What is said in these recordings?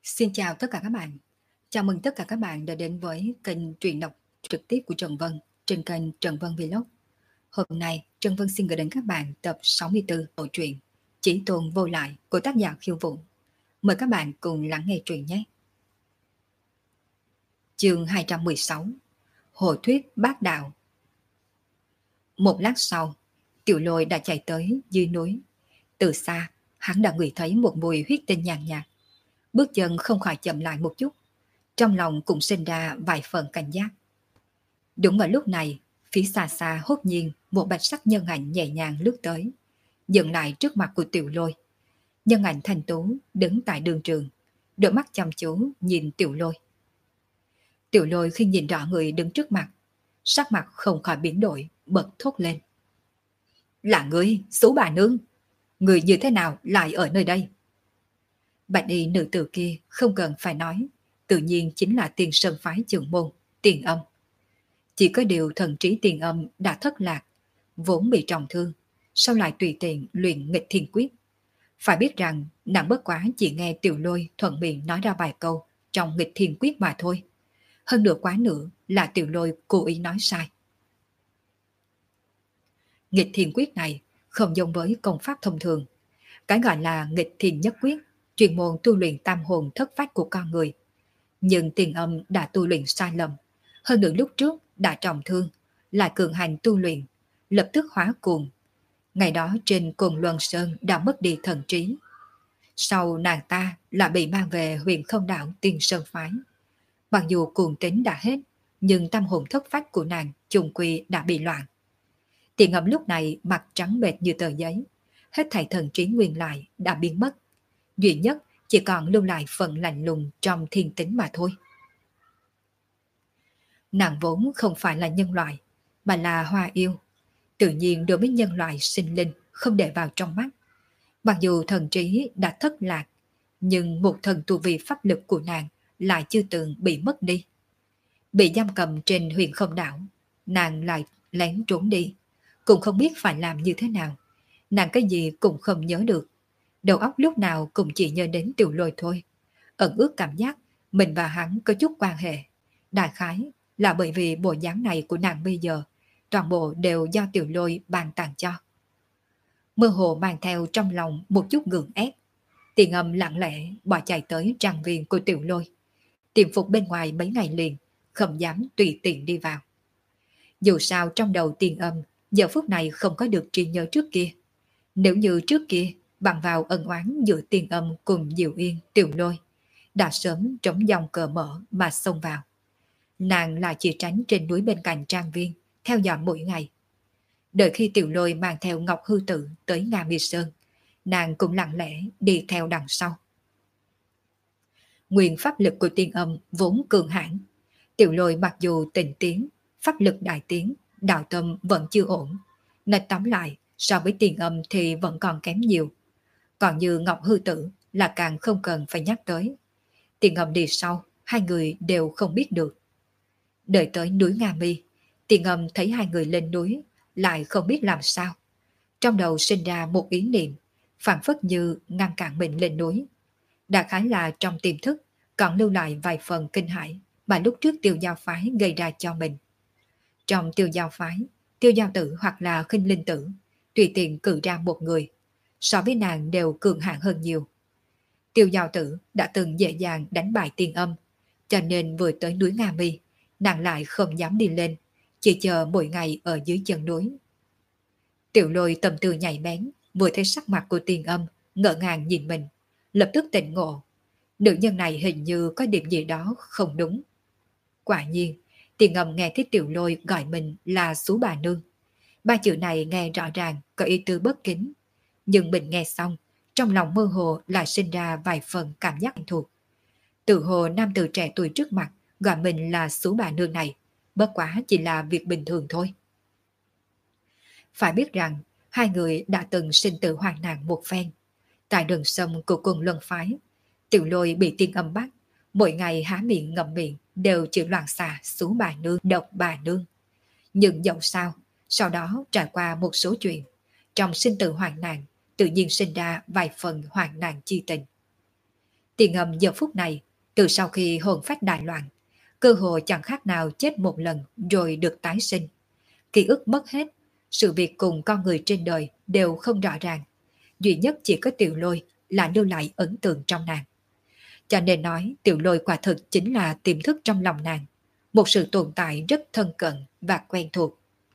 Xin chào tất cả các bạn. Chào mừng tất cả các bạn đã đến với kênh truyện đọc trực tiếp của Trần Vân trên kênh Trần Vân Vlog. Hôm nay, Trần Vân xin gửi đến các bạn tập 64 bộ truyện Chỉ Tồn Vô Lại của tác giả Khiêu Vũ. Mời các bạn cùng lắng nghe truyện nhé. Chương 216: Hồ thuyết bát đạo. Một lát sau, Tiểu Lôi đã chạy tới dưới núi. Từ xa, hắn đã ngửi thấy một mùi huyết tinh nhàn nhạt. Bước chân không khỏi chậm lại một chút, trong lòng cũng sinh ra vài phần cảnh giác. Đúng vào lúc này, phía xa xa hốt nhiên một bạch sắc nhân ảnh nhẹ nhàng lướt tới, dừng lại trước mặt của Tiểu Lôi. Nhân ảnh thanh tú đứng tại đường trường, đôi mắt chăm chú nhìn Tiểu Lôi. Tiểu Lôi khi nhìn rõ người đứng trước mặt, sắc mặt không khỏi biến đổi, bật thốt lên: "Là ngươi, Sú bà nương! Người như thế nào lại ở nơi đây?" Bạch y nữ tử kia không cần phải nói, tự nhiên chính là Tiền Sơn phái trưởng môn, Tiền Âm. Chỉ có điều thần trí Tiền Âm đã thất lạc, vốn bị trọng thương, sau lại tùy tiện luyện nghịch thiên quyết. Phải biết rằng nàng bất quá chỉ nghe Tiểu Lôi thuận miệng nói ra vài câu trong nghịch thiên quyết mà thôi. Hơn nữa quá nữa là Tiểu Lôi cố ý nói sai. Nghịch thiên quyết này không giống với công pháp thông thường. Cái gọi là nghịch thiên nhất quyết, chuyên môn tu luyện tam hồn thất phách của con người. Nhưng Tiền Âm đã tu luyện sai lầm, hơn nữa lúc trước đã trọng thương, lại cường hành tu luyện, lập tức hóa cuồng. Ngày đó trên Cồn Luân Sơn đã mất đi thần trí. Sau nàng ta là bị mang về Huyền Không Đạo Tiên Sơn phái. Mặc dù cuồng tính đã hết, nhưng tâm hồn thất phách của nàng chung quy đã bị loạn. Tiền Âm lúc này mặt trắng bệch như tờ giấy, hết thảy thần trí nguyên lại đã biến mất, duy nhất chỉ còn lưu lại phần lạnh lùng trong thiên tính mà thôi. Nàng vốn không phải là nhân loại, mà là hoa yêu, tự nhiên đối với nhân loại sinh linh không để vào trong mắt. Mặc dù thần trí đã thất lạc, nhưng một thần tu vi pháp lực của nàng lại chưa từng bị mất đi. Bị giam cầm trên Huyền Không Đảo, nàng lại lén trốn đi, cũng không biết phải làm như thế nào. Nàng cái gì cũng không nhớ được, đầu óc lúc nào cũng chỉ nhớ đến Tiểu Lôi thôi. Ẩn ước cảm giác mình và hắn có chút quan hệ. Đại khái là bởi vì bộ dáng này của nàng bây giờ, toàn bộ đều do Tiểu Lôi ban tặng cho. Mơ hồ mang theo trong lòng một chút gượng ép, Tiền Âm lặng lẽ bỏ chạy tới trang viên của Tiểu Lôi, tiệm phục bên ngoài mấy ngày liền, không dám tùy tiện đi vào. Dù sao trong đầu Tiền Âm giờ phút này không có được trí nhớ trước kia. Nếu như trước kia bằng vào ân oán giữa Tiền Âm cùng Diệu Yên, Tiểu Lôi, đã sớm trống dòng cờ mở mà xông vào. Nàng lại chỉ tránh trên núi bên cạnh trang viên, theo dõi mỗi ngày. Đợi khi Tiểu Lôi mang theo Ngọc Hư Tử tới Nga Mi Sơn, nàng cũng lặng lẽ đi theo đằng sau. Nguyên pháp lực của Tiền Âm vốn cường hãn, Tiểu Lôi mặc dù tình tiến, pháp lực đại tiến, đạo tâm vẫn chưa ổn. Nói tóm lại, so với Tiền Âm thì vẫn còn kém nhiều. Còn như Ngọc Hư Tử là càng không cần phải nhắc tới. Tiền Âm đi sau, hai người đều không biết được. Đợi tới núi Nga Mi, Tiền Âm thấy hai người lên núi, lại không biết làm sao. Trong đầu sinh ra một ý niệm, phản phất như ngăn cản mình lên núi. Đại khái là trong tiềm thức, còn lưu lại vài phần kinh hãi mà lúc trước Tiêu Giao phái gây ra cho mình. Trong Tiêu Giao phái, Tiêu Giao tử hoặc là Khinh Linh tử, tùy tiện cử ra một người, so với nàng đều cường hãn hơn nhiều. Tiêu Giao tử đã từng dễ dàng đánh bại Tiền Âm, cho nên vừa tới núi Nga Mi, nàng lại không dám đi lên, chỉ chờ mỗi ngày ở dưới chân núi. Tiểu Lôi tâm tư nhạy bén, vừa thấy sắc mặt của Tiền Âm, ngỡ ngàng nhìn mình, lập tức tỉnh ngộ. Nữ nhân này hình như có điểm gì đó không đúng. Quả nhiên, Tiền Âm nghe thấy Tiểu Lôi gọi mình là Sú bà nương. Ba chữ này nghe rõ ràng có ý tư bất kính, nhưng mình nghe xong, trong lòng mơ hồ lại sinh ra vài phần cảm giác quen thuộc. Tự hồ nam tử trẻ tuổi trước mặt gọi mình là Sú bà nương này, bất quá chỉ là việc bình thường thôi. Phải biết rằng, hai người đã từng sinh tử hoạn nạn một phen. Tại đường sông của Cồn Luân phái, Tiểu Lôi bị Tiền Âm bắt, mỗi ngày há miệng ngậm miệng đều chỉ loạn xạ Sú bà nương, độc bà nương. Nhưng dẫu sao, sau đó trải qua một số chuyện, trong sinh tử hoạn nạn, tự nhiên sinh ra vài phần hoạn nạn chi tình. Tiền Âm giờ phút này, từ sau khi hồn phách đại loạn, cơ hội chẳng khác nào chết một lần rồi được tái sinh. Ký ức mất hết, sự việc cùng con người trên đời đều không rõ ràng. Duy nhất chỉ có Tiểu Lôi là lưu lại ấn tượng trong nàng. Cho nên nói Tiểu Lôi quả thực chính là tiềm thức trong lòng nàng, một sự tồn tại rất thân cận và quen thuộc.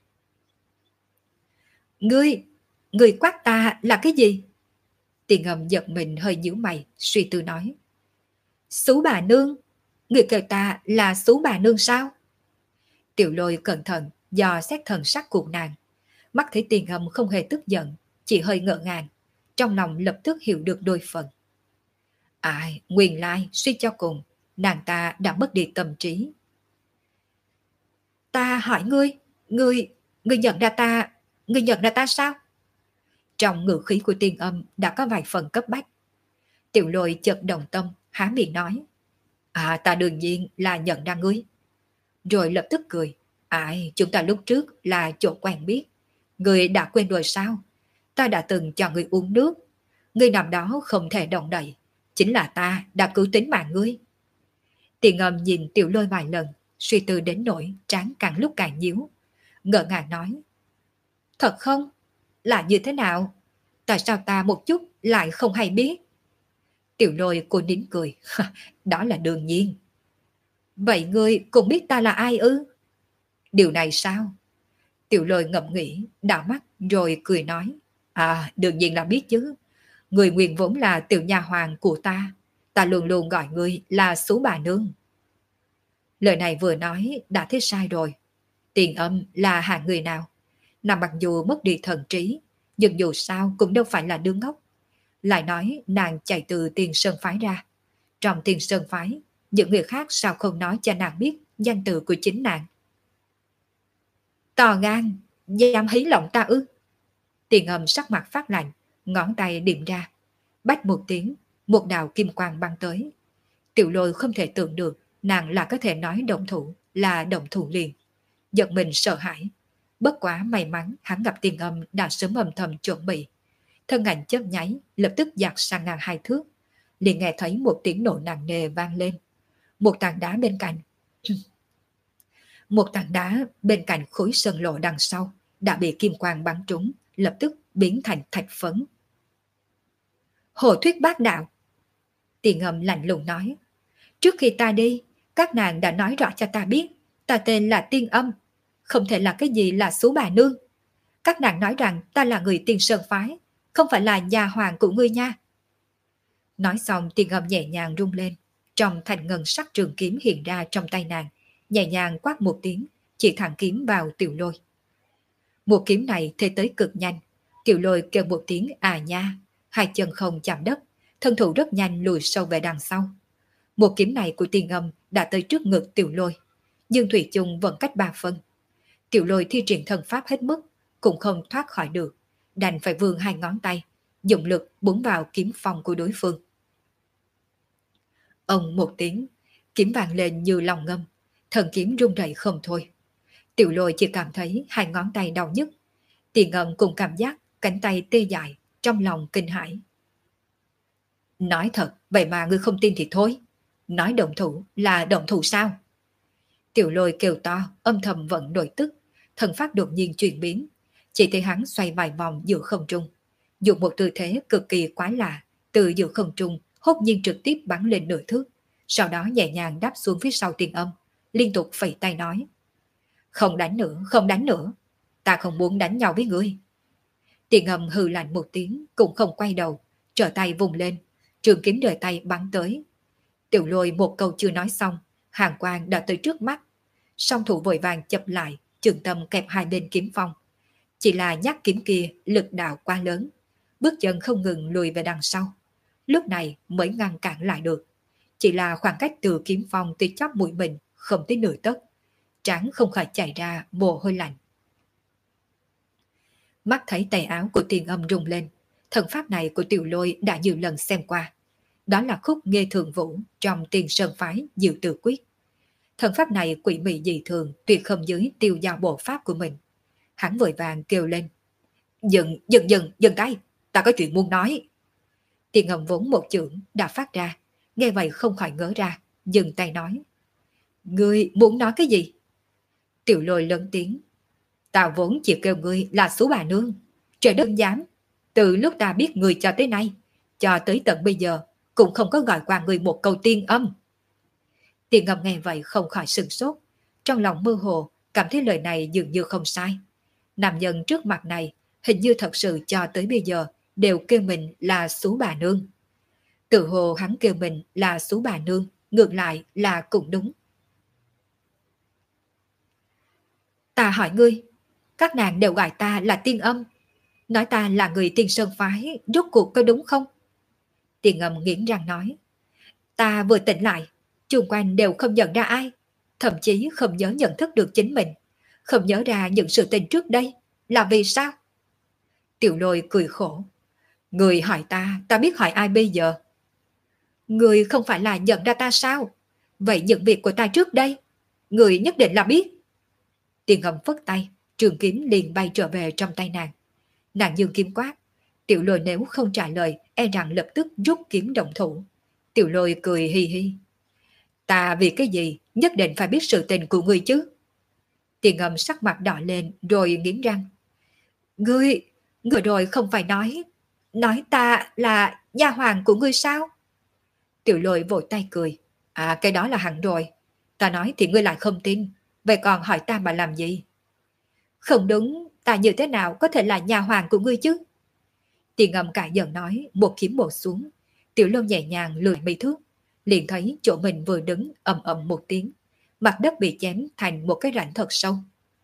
Ngươi, ngươi quát ta là cái gì? Tiền Âm giật mình hơi nhíu mày, suy tư nói. Xú bà nương, ngươi kêu ta là xú bà nương sao? Tiểu Lôi cẩn thận dò xét thần sắc của nàng, mắt thấy Tiền Âm không hề tức giận, chỉ hơi ngỡ ngàng, trong lòng lập tức hiểu được đôi phần. Ai, nguyên lai suy cho cùng, nàng ta đã mất đi tâm trí. Ta hỏi ngươi nhận ra ta sao? Trong ngữ khí của Tiên Âm đã có vài phần cấp bách. Tiểu Lôi chợt động tâm, há miệng nói. À, ta đương nhiên là nhận ra ngươi. Rồi lập tức cười. Ai, chúng ta lúc trước là chỗ quen biết. Ngươi đã quên rồi sao? Ta đã từng cho ngươi uống nước. Ngươi nằm đó không thể động đậy. Chính là ta đã cứu tính mạng ngươi. Tiền Âm nhìn Tiểu Lôi vài lần, suy tư đến nỗi trán càng lúc càng nhíu. Ngỡ ngàng nói. Thật không? Là như thế nào? Tại sao ta một chút lại không hay biết? Tiểu Lôi cô nín cười. Đó là đương nhiên. Vậy ngươi cũng biết ta là ai ư? Điều này sao? Tiểu Lôi ngẫm nghĩ, đảo mắt rồi cười nói. À, đương nhiên là biết chứ. Người nguyên vốn là tiểu nha hoàng của ta. Ta luôn luôn gọi ngươi là xú bà nương. Lời này vừa nói đã thấy sai rồi. Tiền Âm là hạng người nào? Nàng mặc dù mất đi thần trí, nhưng dù sao cũng đâu phải là đứa ngốc. Lại nói nàng chạy từ Tiền Sơn Phái ra. Trong Tiền Sơn Phái, những người khác sao không nói cho nàng biết danh từ của chính nàng? To gan, dám hí lộng ta ư? Tiền Âm sắc mặt phát lạnh, ngón tay điểm ra. Bách một tiếng, một đạo kim quang băng tới. Tiểu Lôi không thể tưởng được nàng là có thể nói động thủ là động thủ liền. Giật mình sợ hãi. Bất quá may mắn hắn gặp Tiền Âm đã sớm âm thầm chuẩn bị. Thân ảnh chớp nháy, lập tức dạt sang ngang 2 thước. Liền nghe thấy một tiếng nổ nặng nề vang lên. Một tảng đá bên cạnh. Một tảng đá bên cạnh khối sơn lộ đằng sau đã bị kim quang bắn trúng, lập tức biến thành thạch phấn. Hồ thuyết bác đạo. Tiền Âm lạnh lùng nói. Trước khi ta đi, các nàng đã nói rõ cho ta biết ta tên là Tiên Âm, không thể là cái gì là xú bà nương. Các nàng nói rằng ta là người Tiên Sơn Phái, không phải là nhà hoàng của ngươi nha. Nói xong Tiền Âm nhẹ nhàng rung lên, trong thành ngân sắc trường kiếm hiện ra trong tay nàng, nhẹ nhàng quát một tiếng, chỉ thẳng kiếm vào Tiểu Lôi. Một kiếm này thế tới cực nhanh, Tiểu Lôi kêu một tiếng à nha, hai chân không chạm đất, thân thủ rất nhanh lùi sâu về đằng sau. Một kiếm này của Tiền Âm đã tới trước ngực Tiểu Lôi, nhưng thủy chung vẫn cách 3 phân. Tiểu Lôi thi triển thần pháp hết mức, cũng không thoát khỏi được, đành phải vươn 2 ngón tay, dùng lực búng vào kiếm phong của đối phương. Ông một tiếng, kiếm vang lên như lòng ngâm, thần kiếm rung rẩy không thôi. Tiểu Lôi chỉ cảm thấy 2 ngón tay đau nhức, Tiền Âm cùng cảm giác cánh tay tê dại, trong lòng kinh hãi. Nói thật, vậy mà ngươi không tin thì thôi. Nói động thủ là động thủ sao? Tiểu Lôi kêu to, âm thầm vận nội tức, thần pháp đột nhiên chuyển biến. Chỉ thấy hắn xoay vài vòng giữa không trung, dùng một tư thế cực kỳ quái lạ, từ giữa không trung hốt nhiên trực tiếp bắn lên nửa thước, sau đó nhẹ nhàng đáp xuống phía sau Tiền Âm, liên tục phẩy tay nói. Không đánh nữa, không đánh nữa, ta không muốn đánh nhau với ngươi. Tiền Âm hừ lạnh một tiếng, cũng không quay đầu, trở tay vùng lên, trường kiếm đời tay bắn tới. Tiểu Lôi một câu chưa nói xong, hàng quang đã tới trước mắt. Song thủ vội vàng chập lại, trường tâm kẹp hai bên kiếm phong. Chỉ là nhát kiếm kia lực đạo quá lớn, bước chân không ngừng lùi về đằng sau. Lúc này mới ngăn cản lại được. Chỉ là khoảng cách từ kiếm phong tới chóp mũi mình không tới nửa tấc, trán không khỏi chảy ra mồ hôi lạnh. Mắt thấy tay áo của Tiền Âm rung lên, thần pháp này của Tiểu Lôi đã nhiều lần xem qua. Đó là khúc Nghê Thường Vũ trong Tiền Sơn Phái Diệu Tự Quyết. Thần pháp này quỷ mị dị thường, tuyệt không dưới tiêu giao bộ pháp của mình. Hắn vội vàng kêu lên. Dừng tay, ta có chuyện muốn nói. Tiền Âm vốn một chưởng đã phát ra, nghe vậy không khỏi ngớ ra, dừng tay nói. Ngươi muốn nói cái gì? Tiểu Lôi lớn tiếng. Ta vốn chỉ kêu ngươi là số bà nương. Trời đất dám. Từ lúc ta biết ngươi cho tới nay, cho tới tận bây giờ, cũng không có gọi qua ngươi một câu tiên âm. Tiên âm nghe vậy không khỏi sửng sốt. Trong lòng mơ hồ, cảm thấy lời này dường như không sai. Nam nhân trước mặt này, hình như thật sự cho tới bây giờ, đều kêu mình là số bà nương. Tự hồ hắn kêu mình là số bà nương, ngược lại là cũng đúng. Ta hỏi ngươi, các nàng đều gọi ta là tiên âm, nói ta là người tiên sơn phái, rốt cuộc có đúng không? Tiên âm nghiến răng nói, ta vừa tỉnh lại, chung quanh đều không nhận ra ai, thậm chí không nhớ nhận thức được chính mình, không nhớ ra những sự tình trước đây, là vì sao? Tiểu Lôi cười khổ, người hỏi ta biết hỏi ai bây giờ? Người không phải là nhận ra ta sao? Vậy những việc của ta trước đây, người nhất định là biết. Tiên âm phất tay, trường kiếm liền bay trở về trong tay nàng. Nàng dương kiếm quát, Tiểu Lôi nếu không trả lời, e rằng lập tức rút kiếm động thủ. Tiểu Lôi cười hi hi. Ta vì cái gì nhất định phải biết sự tình của ngươi chứ? Tiên âm sắc mặt đỏ lên rồi nghiến răng. Ngươi rồi không phải nói ta là nha hoàn của ngươi sao? Tiểu Lôi vội tay cười. À, cái đó là hẳn rồi. Ta nói thì ngươi lại không tin. Vậy còn hỏi ta mà làm gì? Không đúng, ta như thế nào có thể là nhà hoàng của ngươi chứ? Tiền ngầm cả giận nói, một kiếm bổ xuống. Tiểu Lôi nhẹ nhàng lười mấy thước. Liền thấy chỗ mình vừa đứng ầm ầm một tiếng. Mặt đất bị chém thành một cái rãnh thật sâu.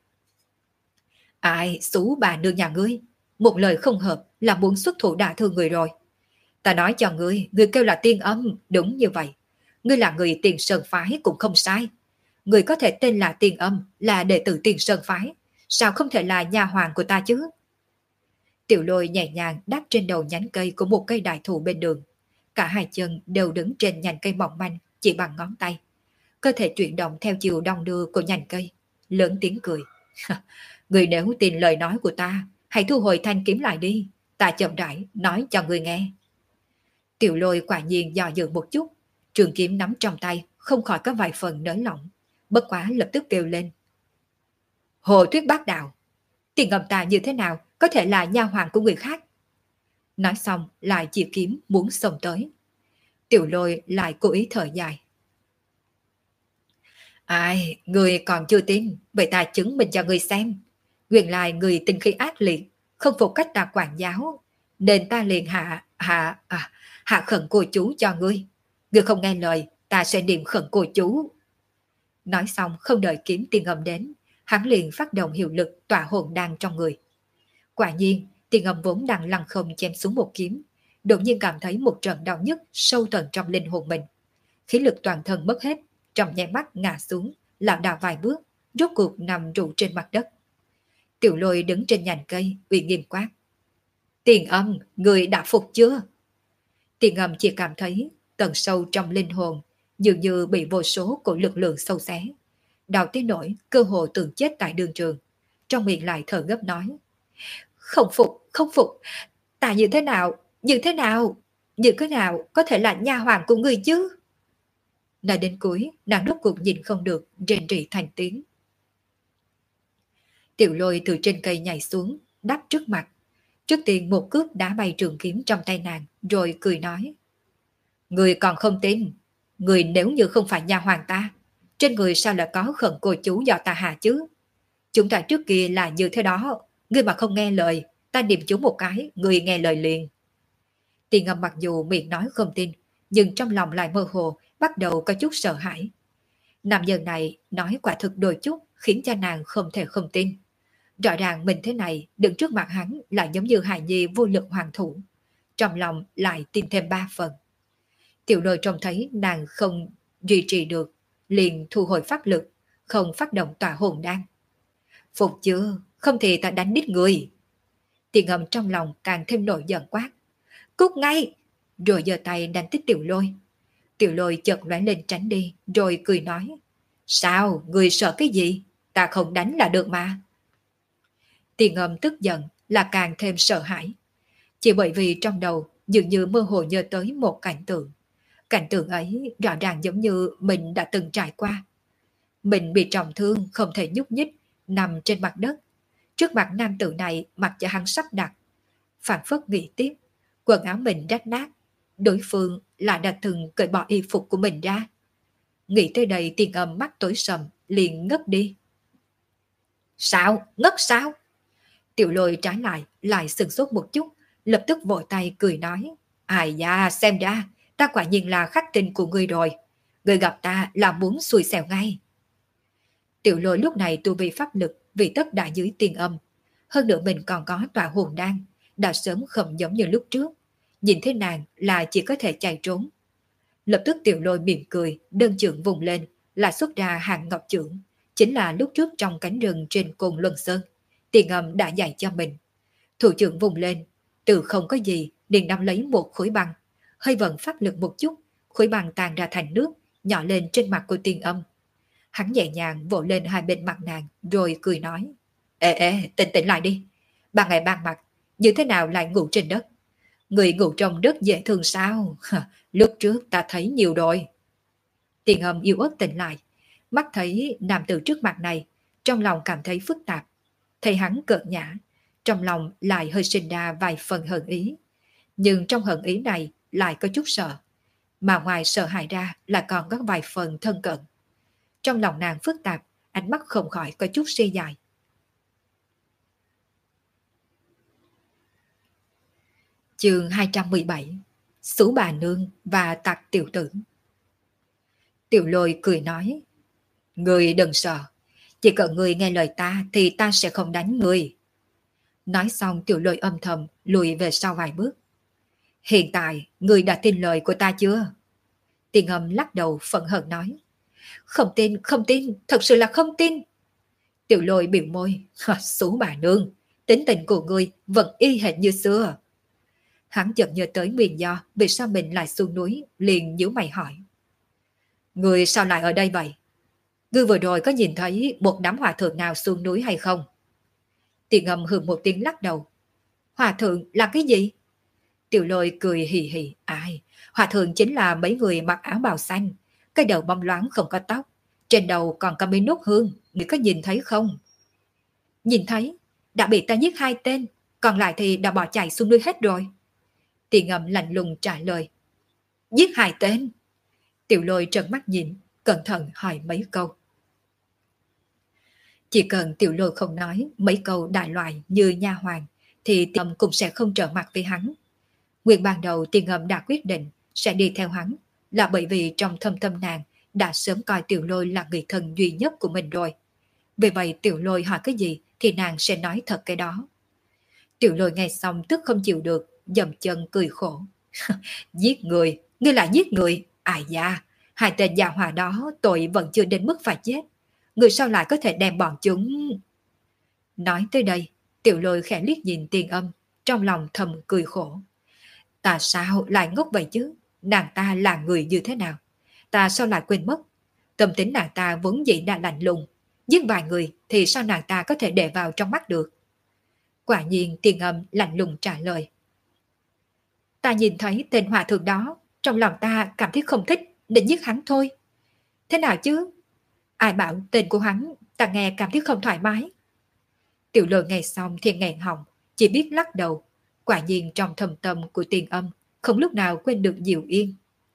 Ai, xú bà nương nhà ngươi. Một lời không hợp là muốn xuất thủ đả thương người rồi. Ta nói cho ngươi kêu là tiên âm, đúng như vậy. Ngươi là người Tiền Sơn Phái cũng không sai. Ngươi có thể tên là tiên âm, là đệ tử Tiền Sơn Phái. Sao không thể là nhà hoàng của ta chứ? Tiểu Lôi nhẹ nhàng đáp trên đầu nhánh cây của một cây đại thụ bên đường. Cả hai chân đều đứng trên nhành cây mỏng manh, chỉ bằng ngón tay. Cơ thể chuyển động theo chiều đong đưa của nhành cây. Lớn tiếng cười. Ngươi nếu tin lời nói của ta, hãy thu hồi thanh kiếm lại đi. Ta chậm rãi nói cho ngươi nghe. Tiểu Lôi quả nhiên dò dự một chút, trường kiếm nắm trong tay, không khỏi có vài phần nới lỏng, bất quá lập tức kêu lên. Hồ thuyết bác đạo, tiền ngầm ta như thế nào có thể là nha hoàn của người khác? Nói xong lại chỉ kiếm muốn xông tới. Tiểu Lôi lại cố ý thở dài. Ai, người còn chưa tin, vậy ta chứng minh cho người xem. Nguyên lai người tinh khí ác liệt, không phục cách ta quản giáo, nên ta liền hạ khẩn cô chú cho ngươi. Ngươi không nghe lời, ta sẽ niệm khẩn cô chú. Nói xong không đợi kiếm tiên âm đến, hắn liền phát động hiệu lực tỏa hồn đan trong người. Quả nhiên, tiên âm vốn đang lăng không chém xuống một kiếm, đột nhiên cảm thấy một trận đau nhức sâu tận trong linh hồn mình. Khí lực toàn thân mất hết, trong nháy mắt ngã xuống, lảo đảo vài bước, rốt cuộc nằm rụ trên mặt đất. Tiểu Lôi đứng trên nhành cây, uy nghiêm quát. Tiền âm, người đã phục chưa? Tiền âm chỉ cảm thấy tận sâu trong linh hồn, dường như bị vô số của lực lượng sâu xé. Đau tới nỗi cơ hồ tưởng chết tại đường trường. Trong miệng lại thở gấp nói. Không phục, không phục. Ta như thế nào có thể là nha hoàn của người chứ? Nói đến cuối, nàng rốt cuộc nhìn không được, rên rỉ thành tiếng. Tiểu Lôi từ trên cây nhảy xuống, đáp trước mặt. Trước tiên một cước đá bay trường kiếm trong tay nàng, rồi cười nói. Người còn không tin, người nếu như không phải nha hoàng ta, trên người sao lại có khẩn cô chú do ta hạ chứ? Chúng ta trước kia là như thế đó, ngươi mà không nghe lời, ta niệm chú một cái, người nghe lời liền. Tiền Ngầm mặc dù miệng nói không tin, nhưng trong lòng lại mơ hồ, bắt đầu có chút sợ hãi. Nam nhân này nói quả thực đôi chút, khiến cho nàng không thể không tin. Rõ ràng mình thế này, đứng trước mặt hắn lại giống như hài nhi vô lực hoàng thủ. Trong lòng lại tin thêm 3 phần. Tiểu Lôi trông thấy nàng không duy trì được, liền thu hồi pháp lực, không phát động tỏa hồn đan. Phục chưa, không thì ta đánh đít người. Tiền Ngầm trong lòng càng thêm nổi giận quát. Cút ngay! Rồi giơ tay đánh tích Tiểu Lôi. Tiểu Lôi chợt lóe lên tránh đi, rồi cười nói. Sao, người sợ cái gì? Ta không đánh là được mà. Tiền Ngầm tức giận là càng thêm sợ hãi. Chỉ bởi vì trong đầu dường như mơ hồ nhớ tới một cảnh tượng. Cảnh tượng ấy rõ ràng giống như mình đã từng trải qua. Mình bị trọng thương không thể nhúc nhích, nằm trên mặt đất. Trước mặt nam tử này mặc cho hắn sắp đặt. Phản phất nghĩ tiếp, quần áo mình rách nát. Đối phương lại đã từng cởi bỏ y phục của mình ra. Nghĩ tới đây Tiên Âm mắt tối sầm, liền ngất đi. Sao? Ngất sao? Tiểu Lôi trái lại sừng sốt một chút, lập tức vội tay cười nói. Ai da, xem ra, ta quả nhiên là khắc tinh của ngươi rồi. Ngươi gặp ta là muốn xui xẻo ngay. Tiểu Lôi lúc này tu vi pháp lực vì tất đã dưới Tiên Âm. Hơn nữa mình còn có tọa hồn đan, đã sớm không giống như lúc trước. Nhìn thấy nàng là chỉ có thể chạy trốn. Lập tức Tiểu Lôi mỉm cười, đơn chưởng vùng lên, là xuất ra hàng ngọc chưởng. Chính là lúc trước trong cánh rừng trên Côn Luân Sơn, Tiên Âm đã dạy cho mình. Thủ trưởng vùng lên, từ không có gì, liền nắm lấy một khối băng. Hơi vận pháp lực một chút, khối băng tan ra thành nước, nhỏ lên trên mặt của Tiên Âm. Hắn nhẹ nhàng vỗ lên hai bên mặt nàng, rồi cười nói. Ê, tỉnh tỉnh lại đi. Ban ngày ban mặt, như thế nào lại ngủ trên đất? Người ngủ trong đất dễ thương sao? Lúc trước ta thấy nhiều rồi. Tiên Âm yếu ớt tỉnh lại, mắt thấy nam tử trước mặt này, trong lòng cảm thấy phức tạp. Thấy hắn cợt nhã, trong lòng lại hơi sinh ra vài phần hận ý. Nhưng trong hận ý này lại có chút sợ, mà ngoài sợ hãi ra là còn có vài phần thân cận. Trong lòng nàng phức tạp, ánh mắt không khỏi có chút suy dài. Chương 217: Sú bà nương và Tặc tiểu tử. Tiểu Lôi cười nói, người đừng sợ, chỉ cần người nghe lời ta thì ta sẽ không đánh người. Nói xong Tiểu Lôi âm thầm lùi về sau vài bước. Hiện tại người đã tin lời của ta chưa? Tiên Âm lắc đầu phẫn hận nói, không tin, thật sự là không tin. Tiểu Lôi biểu môi, Sú bà nương, tính tình của ngươi vẫn y hệt như xưa. Hắn chợt nhớ tới nguyên do vì sao mình lại xuống núi, liền nhíu mày hỏi. Người sao lại ở đây vậy? Ngươi vừa rồi có nhìn thấy một đám hòa thượng nào xuống núi hay không? Tiền Âm hừ một tiếng lắc đầu. Hòa thượng là cái gì? Tiểu Lôi cười hì hì. Ai? Hòa thượng chính là mấy người mặc áo bào xanh, cái đầu bông loáng không có tóc, trên đầu còn có mấy nốt hương, ngươi có nhìn thấy không? Nhìn thấy, đã bị ta giết 2 tên, còn lại thì đã bỏ chạy xuống núi hết rồi. Tiền Âm lạnh lùng trả lời. Giết 2 tên? Tiểu Lôi trợn mắt nhìn, cẩn thận hỏi mấy câu. Chỉ cần Tiểu Lôi không nói mấy câu đại loại như nha hoàng, thì Tiền Âm cũng sẽ không trở mặt với hắn. Nguyên ban đầu Tiền Âm đã quyết định sẽ đi theo hắn, là bởi vì trong thâm tâm nàng đã sớm coi Tiểu Lôi là người thân duy nhất của mình rồi. Vì vậy Tiểu Lôi hỏi cái gì thì nàng sẽ nói thật cái đó. Tiểu Lôi nghe xong tức không chịu được, dậm chân cười khổ. Giết người, ngươi lại giết người, ai da, 2 tên già hòa đó tội vẫn chưa đến mức phải chết. Người sao lại có thể đem bọn chúng... Nói tới đây, Tiểu Lôi khẽ liếc nhìn Tiền Âm, trong lòng thầm cười khổ. Ta sao lại ngốc vậy chứ? Nàng ta là người như thế nào? Ta sao lại quên mất? Tâm tính nàng ta vốn dĩ đã lạnh lùng, giết vài người thì sao nàng ta có thể để vào trong mắt được? Quả nhiên Tiền Âm lạnh lùng trả lời. Ta nhìn thấy tên hòa thượng đó, trong lòng ta cảm thấy không thích, định giết hắn thôi. Thế nào chứ? Ai bảo tên của hắn, ta nghe cảm thấy không thoải mái. Tiểu Lôi nghe xong thì nghẹn họng, chỉ biết lắc đầu. Quả nhiên trong thâm tâm của Tiền Âm, không lúc nào quên được Diệu Yên.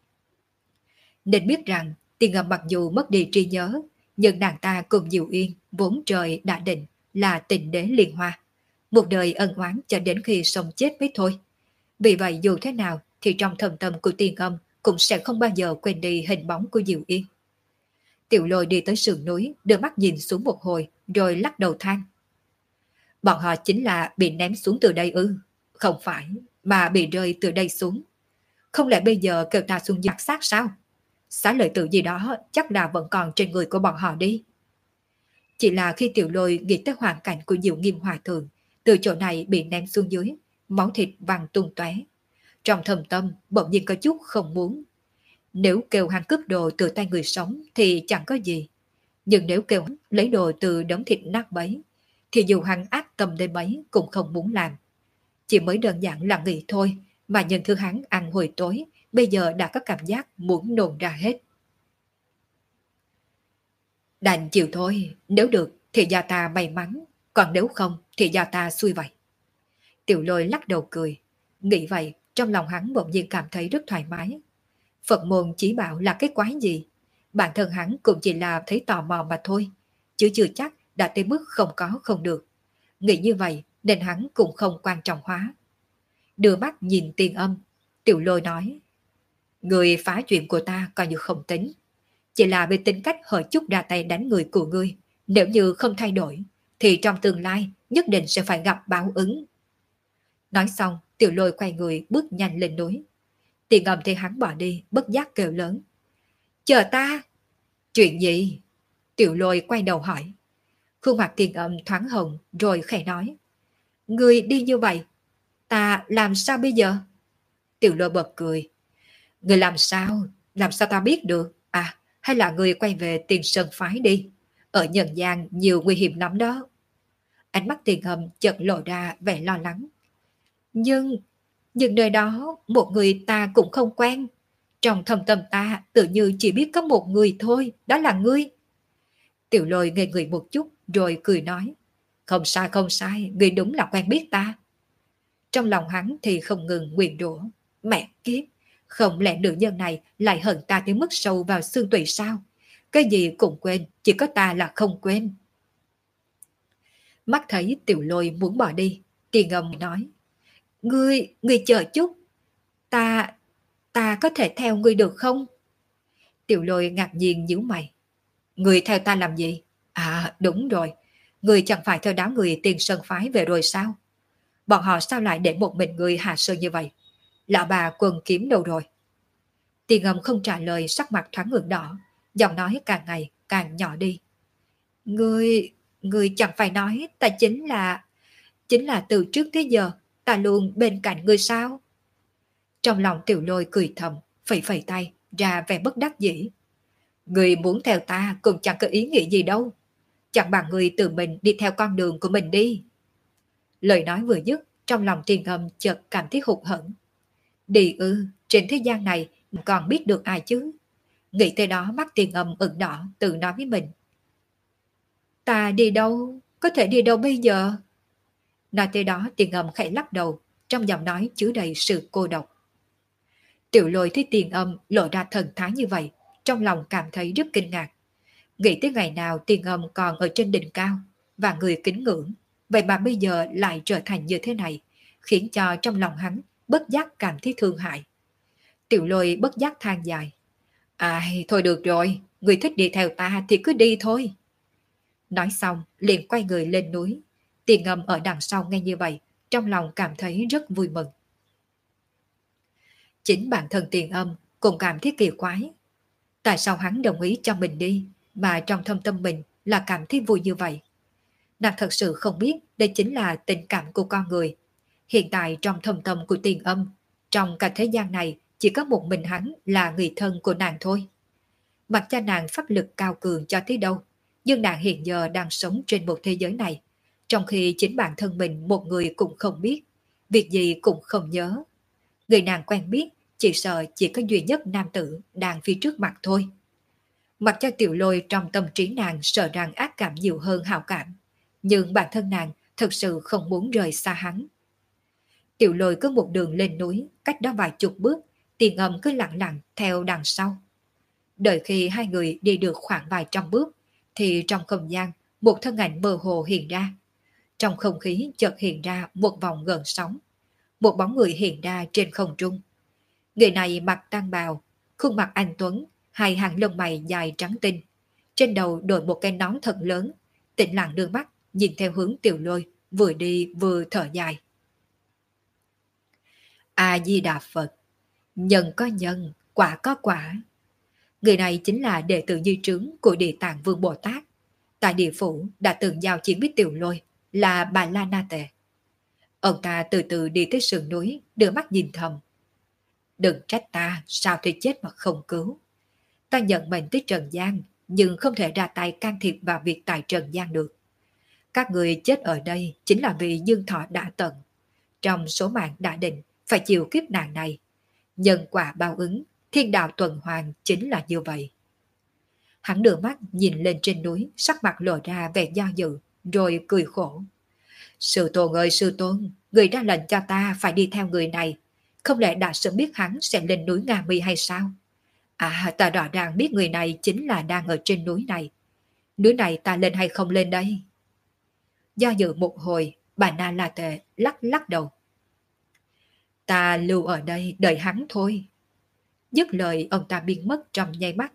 Nên biết rằng, Tiền Âm mặc dù mất đi trí nhớ, nhưng nàng ta cùng Diệu Yên vốn trời đã định là tình đế liên hoa. Một đời ân oán cho đến khi sống chết mới thôi. Vì vậy dù thế nào thì trong thâm tâm của Tiền Âm cũng sẽ không bao giờ quên đi hình bóng của Diệu Yên. Tiểu Lôi đi tới sườn núi, đưa mắt nhìn xuống một hồi, rồi lắc đầu than. Bọn họ chính là bị ném xuống từ đây ư? Không phải, mà bị rơi từ đây xuống. Không lẽ bây giờ kêu ta xuống giặc xác sao? Xá lợi tử gì đó chắc là vẫn còn trên người của bọn họ đi. Chỉ là khi Tiểu Lôi nghĩ tới hoàn cảnh của Diệu Nghiêm Hòa Thượng, từ chỗ này bị ném xuống dưới, máu thịt văng tung tóe. Trong thầm tâm bỗng nhiên có chút không muốn. Nếu kêu hắn cướp đồ từ tay người sống thì chẳng có gì. Nhưng nếu kêu hắn lấy đồ từ đống thịt nát bấy, thì dù hắn ác tâm đến mấy cũng không muốn làm. Chỉ mới đơn giản là nghĩ thôi, mà nhân thứ hắn ăn hồi tối, bây giờ đã có cảm giác muốn nôn ra hết. Đành chịu thôi, nếu được thì do ta may mắn, còn nếu không thì do ta xui vậy. Tiểu Lôi lắc đầu cười, nghĩ vậy trong lòng hắn bỗng nhiên cảm thấy rất thoải mái. Phật môn chỉ bảo là cái quái gì, bản thân hắn cũng chỉ là thấy tò mò mà thôi, chứ chưa chắc đã tới mức không có không được. Nghĩ như vậy nên hắn cũng không quan trọng hóa. Đưa mắt nhìn Tiền Âm, Tiểu Lôi nói: người phá chuyện của ta coi như không tính, chỉ là về tính cách hơi chút ra tay đánh người của ngươi, nếu như không thay đổi thì trong tương lai nhất định sẽ phải gặp báo ứng. Nói xong, Tiểu Lôi quay người bước nhanh lên núi. Tiền Âm thấy hắn bỏ đi, bất giác kêu lớn: chờ ta! Chuyện gì? Tiểu Lôi quay đầu hỏi. Khuôn mặt Tiền Âm thoáng hồng rồi khẽ nói: ngươi đi như vậy, ta làm sao bây giờ? Tiểu Lôi bật cười: người làm sao? Làm sao ta biết được? À, hay là người quay về Tiền Sơn phái đi. Ở nhân gian nhiều nguy hiểm lắm đó. Ánh mắt Tiền Âm chợt lộ ra vẻ lo lắng. Nhưng nơi đó một người ta cũng không quen. Trong thâm tâm ta tự như chỉ biết có một người thôi, đó là ngươi. Tiểu Lôi ngây người một chút rồi cười nói: không sai không sai, ngươi đúng là quen biết ta. Trong lòng hắn thì không ngừng nguyền rủa: mẹ kiếp, không lẽ nữ nhân này lại hận ta tới mức sâu vào xương tủy sao? Cái gì cũng quên, chỉ có ta là không quên. Mắt thấy Tiểu Lôi muốn bỏ đi, Tiền Âm nói: ngươi chờ chút, ta ta có thể theo ngươi được không? Tiểu Lôi ngạc nhiên nhíu mày: ngươi theo ta làm gì? À đúng rồi, ngươi chẳng phải theo đám người Tiền Sơn phái về rồi sao? Bọn họ sao lại để một mình ngươi hạ sơn như vậy? Lão bà Quân Kiếm đâu rồi? Tiền Âm không trả lời, sắc mặt thoáng ngượng đỏ, giọng nói càng ngày càng nhỏ đi. Ngươi chẳng phải nói ta chính là từ trước tới giờ ta luôn bên cạnh ngươi sao? Trong lòng Tiểu Lôi cười thầm, phẩy phẩy tay, ra vẻ bất đắc dĩ. Ngươi muốn theo ta cũng chẳng có ý nghĩ gì đâu. Chẳng bằng ngươi tự mình đi theo con đường của mình đi. Lời nói vừa dứt, trong lòng Tiền Âm chợt cảm thấy hụt hẫng. Đi ư, trên thế gian này còn biết được ai chứ? Nghĩ tới đó mắt Tiền Âm ửng đỏ, tự nói với mình. Ta đi đâu? Có thể đi đâu bây giờ? Nói tới đó Tiền Âm khẽ lắc đầu, trong giọng nói chứa đầy sự cô độc. Tiểu Lôi thấy Tiền Âm lộ ra thần thái như vậy, trong lòng cảm thấy rất kinh ngạc. Nghĩ tới ngày nào Tiền Âm còn ở trên đỉnh cao và người kính ngưỡng, vậy mà bây giờ lại trở thành như thế này, khiến cho trong lòng hắn bất giác cảm thấy thương hại. Tiểu Lôi bất giác than dài. Ai, thôi được rồi, người thích đi theo ta thì cứ đi thôi. Nói xong, liền quay người lên núi. Tiền Âm ở đằng sau nghe như vậy, trong lòng cảm thấy rất vui mừng. Chính bản thân Tiền Âm cũng cảm thấy kỳ quái. Tại sao hắn đồng ý cho mình đi, mà trong thâm tâm mình là cảm thấy vui như vậy? Nàng thật sự không biết đây chính là tình cảm của con người. Hiện tại trong thâm tâm của Tiền Âm, trong cả thế gian này chỉ có một mình hắn là người thân của nàng thôi. Mặc cho nàng pháp lực cao cường cho tới đâu, nhưng nàng hiện giờ đang sống trên một thế giới này, trong khi chính bản thân mình một người cũng không biết, việc gì cũng không nhớ. Người nàng quen biết chỉ sợ chỉ có duy nhất nam tử đang phía trước mặt thôi. Mặc cho Tiểu Lôi trong tâm trí nàng sợ rằng ác cảm nhiều hơn hảo cảm, nhưng bản thân nàng thật sự không muốn rời xa hắn. Tiểu Lôi có một đường lên núi, cách đó vài chục bước, Tiền Âm cứ lặng lặng theo đằng sau. Đợi khi hai người đi được khoảng vài trăm bước, thì trong không gian, một thân ảnh mơ hồ hiện ra. Trong không khí chợt hiện ra một vòng gợn sóng. Một bóng người hiện ra trên không trung. Người này mặc tang bào, khuôn mặt anh tuấn, hai hàng lông mày dài trắng tinh. Trên đầu đội một cái nón thật lớn, tĩnh lặng đưa mắt, nhìn theo hướng Tiểu Lôi, vừa đi vừa thở dài. A-di-đà Phật, nhân có nhân, quả có quả. Người này chính là đệ tử Như Trướng của Địa Tạng Vương Bồ Tát. Tại địa phủ đã từng giao chiến với Tiểu Lôi là Bà La Na Tề. Ông ta từ từ đi tới sườn núi, đưa mắt nhìn thầm. Đừng trách ta, sao thì chết mà không cứu. Ta nhận mệnh tới Trần gian, nhưng không thể ra tay can thiệp vào việc tại Trần gian được. Các người chết ở đây chính là vì dương thọ đã tận. Trong số mạng đã định, phải chịu kiếp nạn này. Nhân quả báo ứng, thiên đạo tuần hoàn chính là như vậy. Hắn đưa mắt nhìn lên trên núi, sắc mặt lộ ra vẻ do dự, rồi cười khổ. Sư tôn ơi sư tôn, người đã lệnh cho ta phải đi theo người này. Không lẽ đã sớm biết hắn sẽ lên núi Nga Mi hay sao? À, ta rõ ràng biết người này chính là đang ở trên núi này. Núi này ta lên hay không lên đây? Do dự một hồi, bà Na La Tệ lắc lắc đầu. Ta lưu ở đây đợi hắn thôi. Dứt lời ông ta biến mất trong nháy mắt.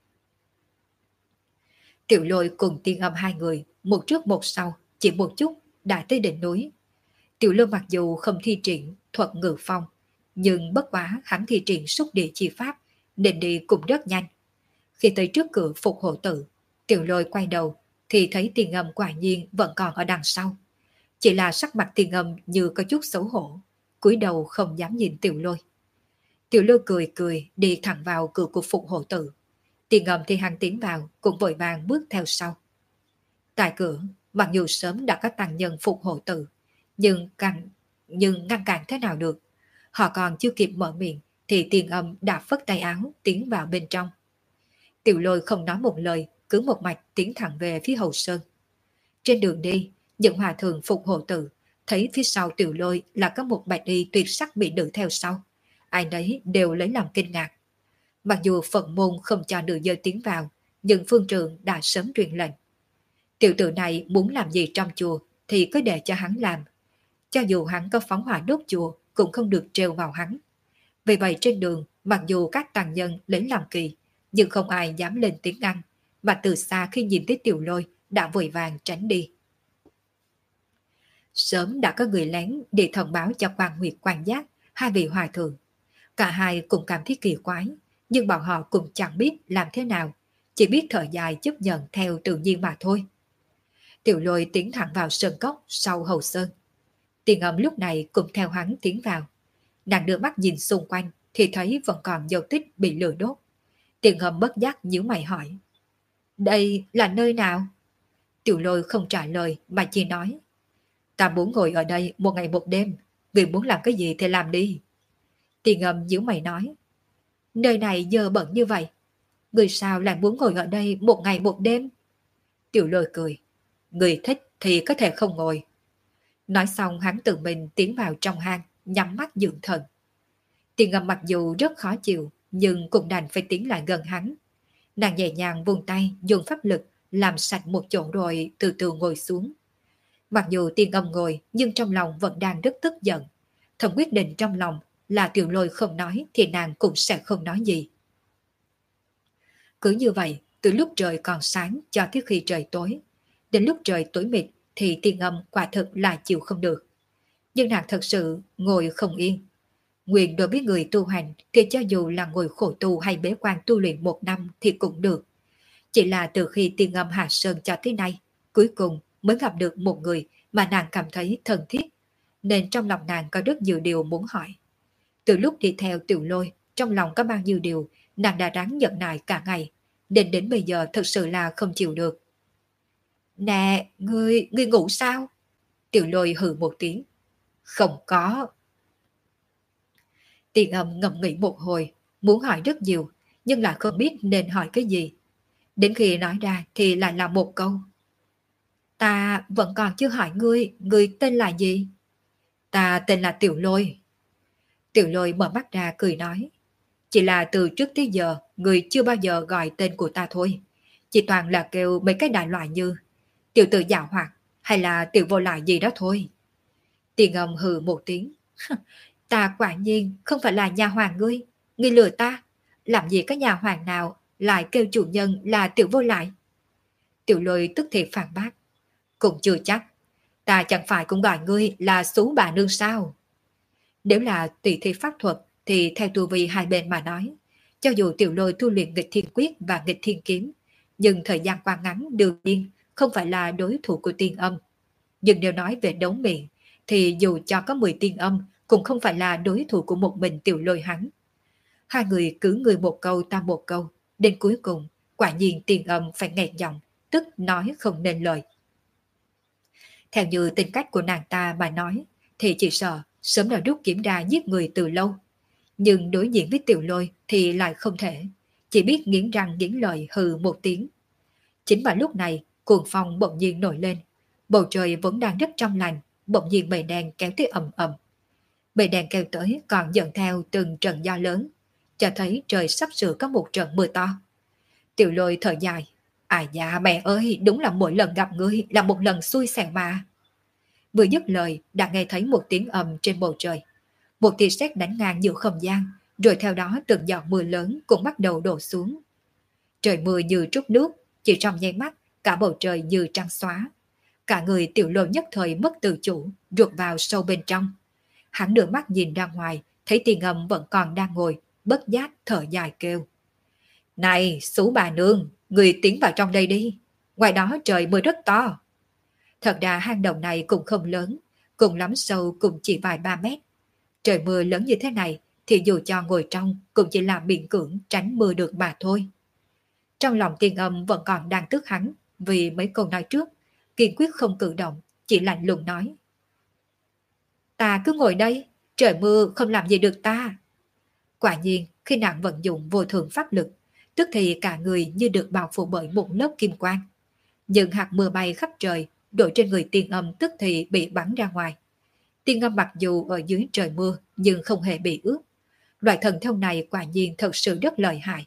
Tiểu Lôi cùng Tiên Âm hai người, một trước một sau, chỉ một chút đã tới đỉnh núi. Tiểu Lôi mặc dù không thi triển thuật ngự phong, nhưng bất quá hắn thi triển xúc địa chi pháp nên đi cũng rất nhanh. Khi tới trước cửa Phục Hộ Tự, Tiểu Lôi quay đầu thì thấy Tiên Âm quả nhiên vẫn còn ở đằng sau. Chỉ là sắc mặt Tiên Âm như có chút xấu hổ, cúi đầu không dám nhìn Tiểu Lôi. Tiểu Lôi cười cười đi thẳng vào cửa của Phục Hộ Tự. Tiên Âm thì hắn tiến vào cũng vội vàng bước theo sau. Tại cửa, mặc dù sớm đã có tăng nhân Phục Hộ Tự, nhưng ngăn cản thế nào được. Họ còn chưa kịp mở miệng thì Tiên Âm đã phất tay áo tiến vào bên trong. Tiểu Lôi không nói một lời, cứ một mạch tiến thẳng về phía Hậu Sơn. Trên đường đi, những hòa thượng Phục Hộ Tự thấy phía sau Tiểu Lôi là có một bạch y tuyệt sắc bị nữ theo sau. Ai nấy đều lấy làm kinh ngạc. Mặc dù Phật môn không cho nữ giới tiến vào, nhưng phương trượng đã sớm truyền lệnh. Tiểu tử này muốn làm gì trong chùa thì cứ để cho hắn làm. Cho dù hắn có phóng hỏa đốt chùa cũng không được trêu vào hắn. Vì vậy trên đường, mặc dù các tàng nhân lấy làm kỳ, nhưng không ai dám lên tiếng ngăn, mà từ xa khi nhìn thấy Tiểu Lôi đã vội vàng tránh đi. Sớm đã có người lén để thông báo cho Quan Nguyệt Quan Giác, hai vị hòa thượng. Cả hai cùng cảm thấy kỳ quái, nhưng bọn họ cũng chẳng biết làm thế nào, chỉ biết thở dài chấp nhận theo tự nhiên mà thôi. Tiểu Lôi tiến thẳng vào sơn cốc sau Hậu Sơn. Tiền Âm lúc này cũng theo hắn tiến vào. Nàng đưa mắt nhìn xung quanh thì thấy vẫn còn dấu tích bị lửa đốt. Tiền Âm bất giác nhíu mày hỏi. Đây là nơi nào? Tiểu Lôi không trả lời mà chỉ nói. Ta muốn ngồi ở đây một ngày một đêm. Vì muốn làm cái gì thì làm đi. Tiền Âm nhíu mày nói. Nơi này dơ bẩn như vậy. Người sao lại muốn ngồi ở đây một ngày một đêm? Tiểu Lôi cười. Người thích thì có thể không ngồi. Nói xong hắn tự mình tiến vào trong hang, nhắm mắt dưỡng thần. Tiền Âm mặc dù rất khó chịu, nhưng cũng đành phải tiến lại gần hắn. Nàng nhẹ nhàng vùng tay, dùng pháp lực, làm sạch một chỗ rồi từ từ ngồi xuống. Mặc dù Tiền Âm ngồi, nhưng trong lòng vẫn đang rất tức giận. Thầm quyết định trong lòng là Tiểu Lôi không nói thì nàng cũng sẽ không nói gì. Cứ như vậy, từ lúc trời còn sáng cho tới khi trời tối. Đến lúc trời tối mịt thì Tiền Âm quả thực là chịu không được. Nhưng nàng thật sự ngồi không yên. Nguyện đối với người tu hành thì cho dù là ngồi khổ tu hay bế quan tu luyện một năm thì cũng được. Chỉ là từ khi Tiên Âm hạ sơn cho tới nay, cuối cùng mới gặp được một người mà nàng cảm thấy thân thiết, nên trong lòng nàng có rất nhiều điều muốn hỏi. Từ lúc đi theo Tiểu Lôi, trong lòng có bao nhiêu điều nàng đã ráng nhẫn nại cả ngày, đến bây giờ thật sự là không chịu được. Nè, ngươi ngủ sao? Tiểu Lôi hừ một tiếng. Không có. Tiền Âm ngẫm nghĩ một hồi, muốn hỏi rất nhiều, nhưng lại không biết nên hỏi cái gì. Đến khi nói ra thì lại là một câu. Ta vẫn còn chưa hỏi ngươi tên là gì? Ta tên là Tiểu Lôi. Tiểu Lôi mở mắt ra cười nói. Chỉ là từ trước tới giờ, ngươi chưa bao giờ gọi tên của ta thôi. Chỉ toàn là kêu mấy cái đại loại như tiểu tử dạo hoạt hay là tiểu vô lại gì đó thôi. Tiền Âm hừ một tiếng. Ta quả nhiên không phải là nhà hoàng ngươi lừa ta. Làm gì có nhà hoàng nào lại kêu chủ nhân là tiểu vô lại? Tiểu Lôi tức thì phản bác. Cũng chưa chắc. Ta chẳng phải cũng gọi ngươi là xú bà nương sao? Nếu là tùy thi pháp thuật thì theo tu vi hai bên mà nói, cho dù Tiểu Lôi tu luyện nghịch thiên quyết và nghịch thiên kiếm, nhưng thời gian qua ngắn đương nhiên không phải là đối thủ của Tiên Âm. Nhưng nếu nói về đấu miệng, thì dù cho có 10 Tiên Âm cũng không phải là đối thủ của một mình Tiểu Lôi hắn. Hai người cứ người một câu ta một câu, đến cuối cùng quả nhiên Tiên Âm phải nghẹn giọng, tức nói không nên lời. Theo như tính cách của nàng ta mà nói, thì chỉ sợ sớm đã rút kiếm ra giết người từ lâu. Nhưng đối diện với Tiểu Lôi thì lại không thể, chỉ biết nghiến răng nghiến lợi hừ một tiếng. Chính vào lúc này, cuồng phong bỗng nhiên nổi lên, bầu trời vẫn đang rất trong lành, bỗng nhiên mây đen kéo tới ầm ầm. Mây đen kéo tới còn dẫn theo từng trận gió lớn, cho thấy trời sắp sửa có một trận mưa to. Tiểu Lôi thở dài, à dạ mẹ ơi, đúng là mỗi lần gặp ngươi là một lần xui xẻo mà. Vừa dứt lời đã nghe thấy một tiếng ầm trên bầu trời. Một tia sét đánh ngang giữa không gian, rồi theo đó từng giọt mưa lớn cũng bắt đầu đổ xuống. Trời mưa như trút nước, chỉ trong nháy mắt, cả bầu trời như trắng xóa. Cả người Tiểu Lôi nhất thời mất tự chủ, ruột vào sâu bên trong. Hắn đưa mắt nhìn ra ngoài, thấy Tiền Âm vẫn còn đang ngồi, bất giác thở dài kêu. Này, Sú bà nương, người tiến vào trong đây đi. Ngoài đó trời mưa rất to. Thật ra hang động này cũng không lớn, cùng lắm sâu cũng chỉ vài 3 mét. Trời mưa lớn như thế này thì dù cho ngồi trong cũng chỉ là miễn cưỡng tránh mưa được mà thôi. Trong lòng Tiên Âm vẫn còn đang tức hắn vì mấy câu nói trước, kiên quyết không cử động, chỉ lạnh lùng nói. Ta cứ ngồi đây, trời mưa không làm gì được ta. Quả nhiên, khi nàng vận dụng vô thượng pháp lực, tức thì cả người như được bao phủ bởi một lớp kim quang. Những hạt mưa bay khắp trời, đổ trên người Tiên Âm tức thì bị bắn ra ngoài. Tiên Âm mặc dù ở dưới trời mưa nhưng không hề bị ướt. Loại thần thông này quả nhiên thật sự rất lợi hại.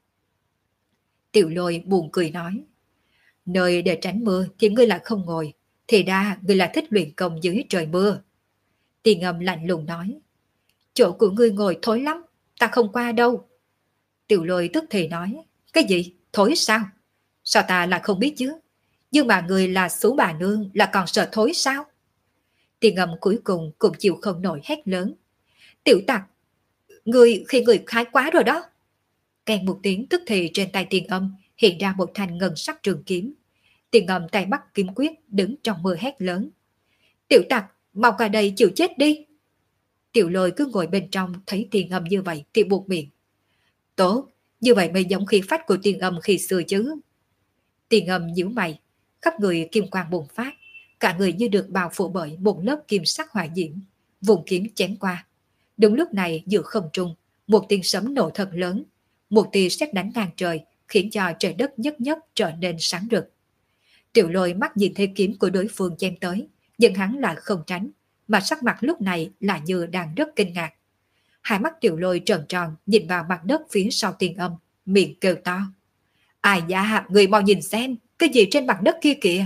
Tiểu Lôi buồn cười nói. Nơi để tránh mưa thì ngươi lại không ngồi, thì ra ngươi là thích luyện công dưới trời mưa. Tiên Âm lạnh lùng nói. Chỗ của ngươi ngồi thối lắm, ta không qua đâu. Tiểu Lôi tức thì nói. Cái gì? Thối sao? Sao ta lại không biết chứ? Nhưng mà người là Sú bà nương là còn sợ thối sao? Tiên Âm cuối cùng cũng chịu không nổi hét lớn. Tiểu tặc, người khái quá rồi đó. Kèn một tiếng tức thì trên tay Tiên Âm hiện ra một thanh ngân sắc trường kiếm. Tiên Âm tay bắt kiếm quyết đứng trong mưa hét lớn. Tiểu tặc, mau qua đây chịu chết đi. Tiểu Lôi cứ ngồi bên trong thấy Tiên Âm như vậy thì buộc miệng. Tốt, như vậy mới giống khí phách của Tiên Âm khi xưa chứ. Tiên Âm nhíu mày, khắp người kim quang bùng phát, cả người như được bao phủ bởi một lớp kim sắc hỏa diễm, vùng kiếm chém qua. Đúng lúc này giữa không trung, một tiếng sấm nổ thật lớn, một tia sét đánh ngang trời, khiến cho trời đất nhất nhất trở nên sáng rực. Tiểu Lôi mắt nhìn thấy kiếm của đối phương chém tới, nhưng hắn lại không tránh, mà sắc mặt lúc này là như đang rất kinh ngạc. Hai mắt Tiểu Lôi tròn tròn nhìn vào mặt đất phía sau Tiên Âm, miệng kêu to. Ai da, người mau nhìn xem, cái gì trên mặt đất kia kìa.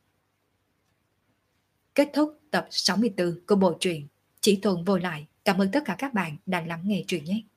Kết thúc tập 64 của bộ truyện Chỉ Tồn Vô Lại. Cảm ơn tất cả các bạn đã lắng nghe truyện nhé.